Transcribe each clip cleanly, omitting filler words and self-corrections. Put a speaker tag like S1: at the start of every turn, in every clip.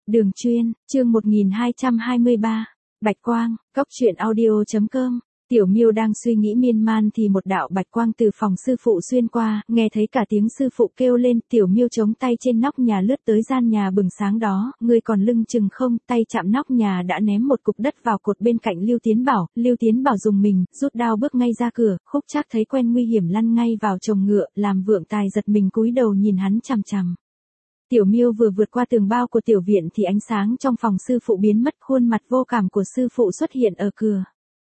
S1: Đường Chuyên, chương 1223. Bạch quang, cóc truyện audio.com. Tiểu Miêu đang suy nghĩ miên man thì một đạo bạch quang từ phòng sư phụ xuyên qua, nghe thấy cả tiếng sư phụ kêu lên, Tiểu Miêu chống tay trên nóc nhà lướt tới gian nhà bừng sáng đó, ngươi còn lưng chừng không, tay chạm nóc nhà đã ném một cục đất vào cột bên cạnh Lưu Tiến Bảo dùng mình, rút đao bước ngay ra cửa, Khúc Trác thấy quen nguy hiểm lăn ngay vào chồng ngựa, làm Vượng Tài giật mình cúi đầu nhìn hắn chằm chằm. Tiểu Miêu vừa vượt qua tường bao của tiểu viện thì ánh sáng trong phòng sư phụ biến mất, khuôn mặt vô cảm của sư phụ xuất hiện ở cửa.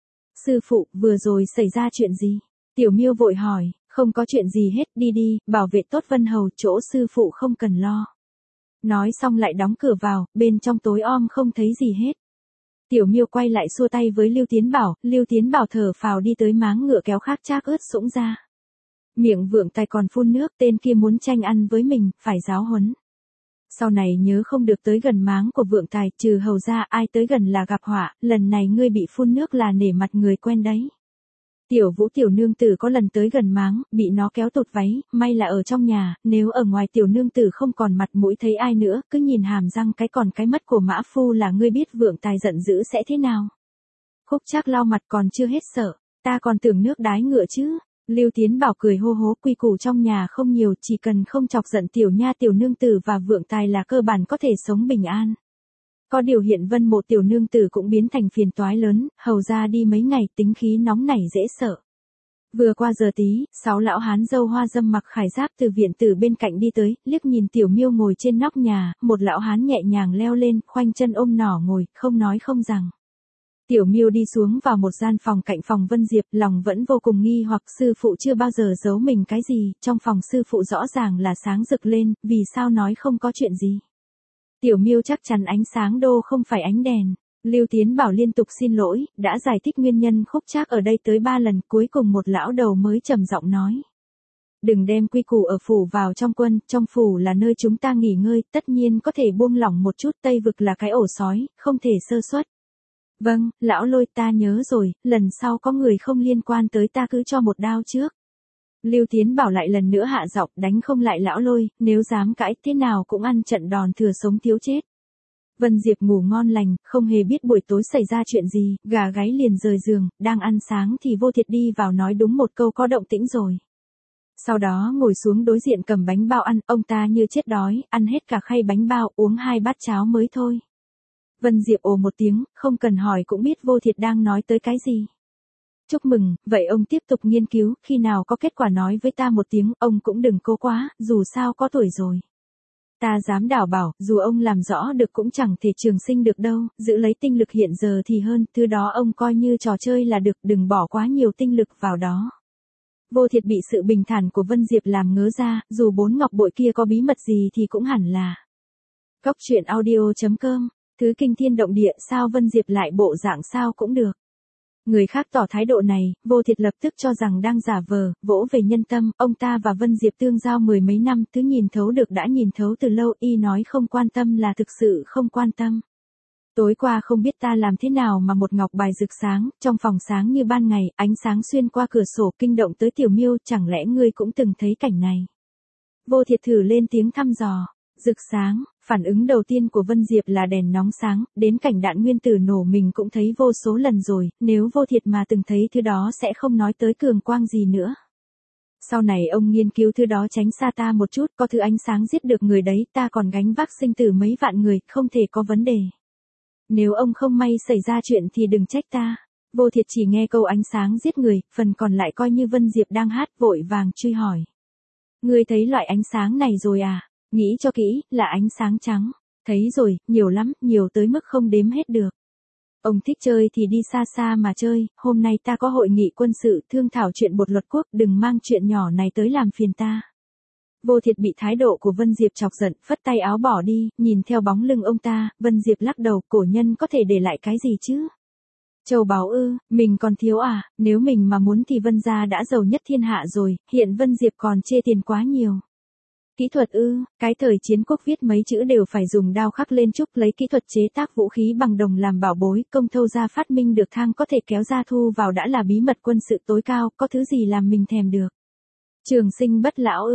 S1: Sư phụ, vừa rồi xảy ra chuyện gì? Tiểu Miêu vội hỏi, không có chuyện gì hết, đi đi, bảo vệ tốt Vân Hầu, chỗ sư phụ không cần lo. Nói xong lại đóng cửa vào, bên trong tối om không thấy gì hết. Tiểu Miêu quay lại xua tay với Lưu Tiến Bảo thở phào đi tới máng ngựa kéo Khắc Trác ướt sũng ra. Miệng Vượng Tài còn phun nước, tên kia muốn tranh ăn với mình, phải giáo huấn. Sau này nhớ không được tới gần máng của Vượng Tài, trừ hầu ra ai tới gần là gặp họa, lần này ngươi bị phun nước là nể mặt người quen đấy. Tiểu Vũ tiểu nương tử có lần tới gần máng, bị nó kéo tụt váy, may là ở trong nhà, nếu ở ngoài tiểu nương tử không còn mặt mũi thấy ai nữa, cứ nhìn hàm răng cái còn cái mất của mã phu là ngươi biết Vượng Tài giận dữ sẽ thế nào. Khúc Trác lau mặt còn chưa hết sợ, ta còn tưởng nước đái ngựa chứ. Lưu Tiến Bảo cười hô hố, quy củ trong nhà không nhiều, chỉ cần không chọc giận tiểu nha tiểu nương tử và Vượng Tài là cơ bản có thể sống bình an. Có điều hiện Vân Mộ tiểu nương tử cũng biến thành phiền toái lớn, hầu ra đi mấy ngày tính khí nóng nảy dễ sợ. Vừa qua giờ tí, 6 lão hán dâu hoa dâm mặc khải giáp từ viện tử bên cạnh đi tới, liếc nhìn Tiểu Miêu ngồi trên nóc nhà, một lão hán nhẹ nhàng leo lên, khoanh chân ôm nỏ ngồi, không nói không rằng. Tiểu Miêu đi xuống vào một gian phòng cạnh phòng Vân Diệp, lòng vẫn vô cùng nghi hoặc sư phụ chưa bao giờ giấu mình cái gì, trong phòng sư phụ rõ ràng là sáng rực lên, vì sao nói không có chuyện gì. Tiểu Miêu chắc chắn ánh sáng đô không phải ánh đèn. Lưu Tiến Bảo liên tục xin lỗi, đã giải thích nguyên nhân Khúc Trác ở đây tới 3 lần, cuối cùng một lão đầu mới trầm giọng nói. Đừng đem quy củ ở phủ vào trong quân, trong phủ là nơi chúng ta nghỉ ngơi, tất nhiên có thể buông lỏng một chút, Tây Vực là cái ổ sói, không thể sơ suất. Vâng, lão Lôi ta nhớ rồi, lần sau có người không liên quan tới ta cứ cho một đao trước. Lưu Tiến Bảo lại lần nữa hạ giọng, đánh không lại lão Lôi, nếu dám cãi thế nào cũng ăn trận đòn thừa sống thiếu chết. Vân Diệp ngủ ngon lành, không hề biết buổi tối xảy ra chuyện gì, gà gáy liền rời giường, đang ăn sáng thì Vô Thiệt đi vào nói đúng một câu có động tĩnh rồi. Sau đó ngồi xuống đối diện cầm bánh bao ăn, ông ta như chết đói, ăn hết cả khay bánh bao, uống 2 bát cháo mới thôi. Vân Diệp ồ một tiếng, không cần hỏi cũng biết Vô Thiệt đang nói tới cái gì. Chúc mừng, vậy ông tiếp tục nghiên cứu, khi nào có kết quả nói với ta một tiếng, ông cũng đừng cố quá, dù sao có tuổi rồi. Ta dám đảm bảo, dù ông làm rõ được cũng chẳng thể trường sinh được đâu, giữ lấy tinh lực hiện giờ thì hơn, thứ đó ông coi như trò chơi là được, đừng bỏ quá nhiều tinh lực vào đó. Vô Thiệt bị sự bình thản của Vân Diệp làm ngớ ra, dù 4 ngọc bội kia có bí mật gì thì cũng hẳn là. Cóc truyện audio.com. Thứ kinh thiên động địa, sao Vân Diệp lại bộ dạng sao cũng được. Người khác tỏ thái độ này, Vô Thiệt lập tức cho rằng đang giả vờ, vỗ về nhân tâm, ông ta và Vân Diệp tương giao 10 mấy năm, thứ nhìn thấu được đã nhìn thấu từ lâu, y nói không quan tâm là thực sự không quan tâm. Tối qua không biết ta làm thế nào mà một ngọc bài rực sáng, trong phòng sáng như ban ngày, ánh sáng xuyên qua cửa sổ kinh động tới Tiểu Miêu, chẳng lẽ ngươi cũng từng thấy cảnh này. Vô Thiệt thử lên tiếng thăm dò. Rực sáng, phản ứng đầu tiên của Vân Diệp là đèn nóng sáng, đến cảnh đạn nguyên tử nổ mình cũng thấy vô số lần rồi, nếu Vô Thiệt mà từng thấy thứ đó sẽ không nói tới cường quang gì nữa. Sau này ông nghiên cứu thứ đó tránh xa ta một chút, có thứ ánh sáng giết được người đấy, ta còn gánh vác sinh tử mấy vạn người, không thể có vấn đề. Nếu ông không may xảy ra chuyện thì đừng trách ta. Vô Thiệt chỉ nghe câu ánh sáng giết người, phần còn lại coi như Vân Diệp đang hát, vội vàng truy hỏi. Ngươi thấy loại ánh sáng này rồi à? Nghĩ cho kỹ, là ánh sáng trắng. Thấy rồi, nhiều lắm, nhiều tới mức không đếm hết được. Ông thích chơi thì đi xa xa mà chơi, hôm nay ta có hội nghị quân sự thương thảo chuyện bột luật quốc, đừng mang chuyện nhỏ này tới làm phiền ta. Vô Thiệt bị thái độ của Vân Diệp chọc giận, phất tay áo bỏ đi, nhìn theo bóng lưng ông ta, Vân Diệp lắc đầu, cổ nhân có thể để lại cái gì chứ? Châu báu ư, mình còn thiếu à, nếu mình mà muốn thì Vân gia đã giàu nhất thiên hạ rồi, hiện Vân Diệp còn chê tiền quá nhiều. Kỹ thuật ư, cái thời chiến quốc viết mấy chữ đều phải dùng đao khắc lên trúc, lấy kỹ thuật chế tác vũ khí bằng đồng làm bảo bối, công thâu gia phát minh được thang có thể kéo ra thu vào đã là bí mật quân sự tối cao, có thứ gì làm mình thèm được. Trường sinh bất lão ư,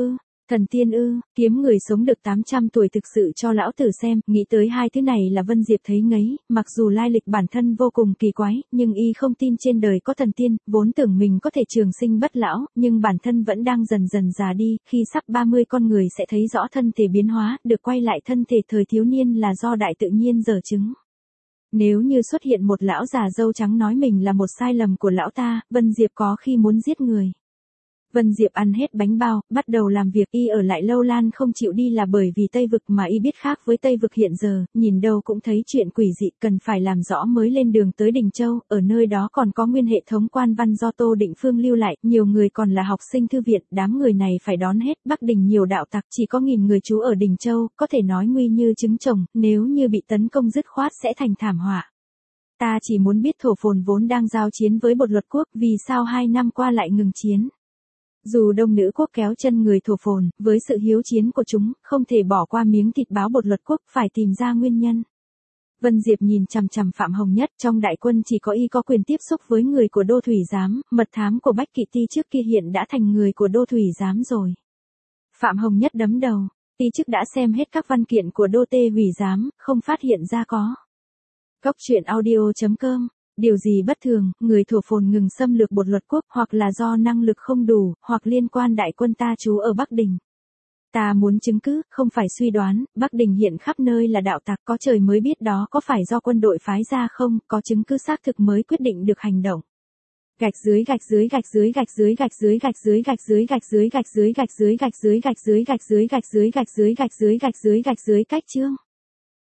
S1: Thần tiên ư, kiếm người sống được 800 tuổi thực sự cho lão tử xem, nghĩ tới hai thứ này là Vân Diệp thấy ngấy, mặc dù lai lịch bản thân vô cùng kỳ quái, nhưng y không tin trên đời có thần tiên, vốn tưởng mình có thể trường sinh bất lão, nhưng bản thân vẫn đang dần dần già đi, khi sắp 30 con người sẽ thấy rõ thân thể biến hóa, được quay lại thân thể thời thiếu niên là do đại tự nhiên giở chứng. Nếu như xuất hiện một lão già râu trắng nói mình là một sai lầm của lão ta, Vân Diệp có khi muốn giết người. Vân Diệp ăn hết bánh bao, bắt đầu làm việc, y ở lại lâu lan không chịu đi là bởi vì Tây Vực mà y biết khác với Tây Vực hiện giờ, nhìn đâu cũng thấy chuyện quỷ dị, cần phải làm rõ mới lên đường tới Đình Châu, ở nơi đó còn có nguyên hệ thống quan văn do Tô Định Phương lưu lại, nhiều người còn là học sinh thư viện, đám người này phải đón hết, Bắc Đình nhiều đạo tặc, chỉ có 1000 người trú ở Đình Châu, có thể nói nguy như trứng chồng, nếu như bị tấn công dứt khoát sẽ thành thảm họa. Ta chỉ muốn biết Thổ Phồn vốn đang giao chiến với Bột Luật Quốc, vì sao 2 năm qua lại ngừng chiến. Dù Đông Nữ Quốc kéo chân người Thổ Phồn, với sự hiếu chiến của chúng, không thể bỏ qua miếng thịt báo Bột Luật Quốc, phải tìm ra nguyên nhân. Vân Diệp nhìn chằm chằm Phạm Hồng Nhất, trong đại quân chỉ có y có quyền tiếp xúc với người của Đô Thủy Giám, mật thám của Bách Kỵ Ti trước kia hiện đã thành người của Đô Thủy Giám rồi. Phạm Hồng Nhất đấm đầu, Ti trước đã xem hết các văn kiện của Đô Tê Hủy Giám, không phát hiện ra có. Cốc truyện audio.com. Điều gì bất thường, người Thổ Phồn ngừng xâm lược Bột Luật Quốc, hoặc là do năng lực không đủ, hoặc liên quan đại quân ta trú ở Bắc Đình. Ta muốn chứng cứ, không phải suy đoán, Bắc Đình hiện khắp nơi là đạo tặc, có trời mới biết đó có phải do quân đội phái ra không, có chứng cứ xác thực mới quyết định được hành động. Gạch dưới gạch dưới gạch dưới gạch dưới gạch dưới gạch dưới gạch dưới gạch dưới gạch dưới gạch dưới gạch dưới gạch dưới gạch dưới gạch dưới gạch dưới gạch dưới gạch dưới gạch dưới cách chương.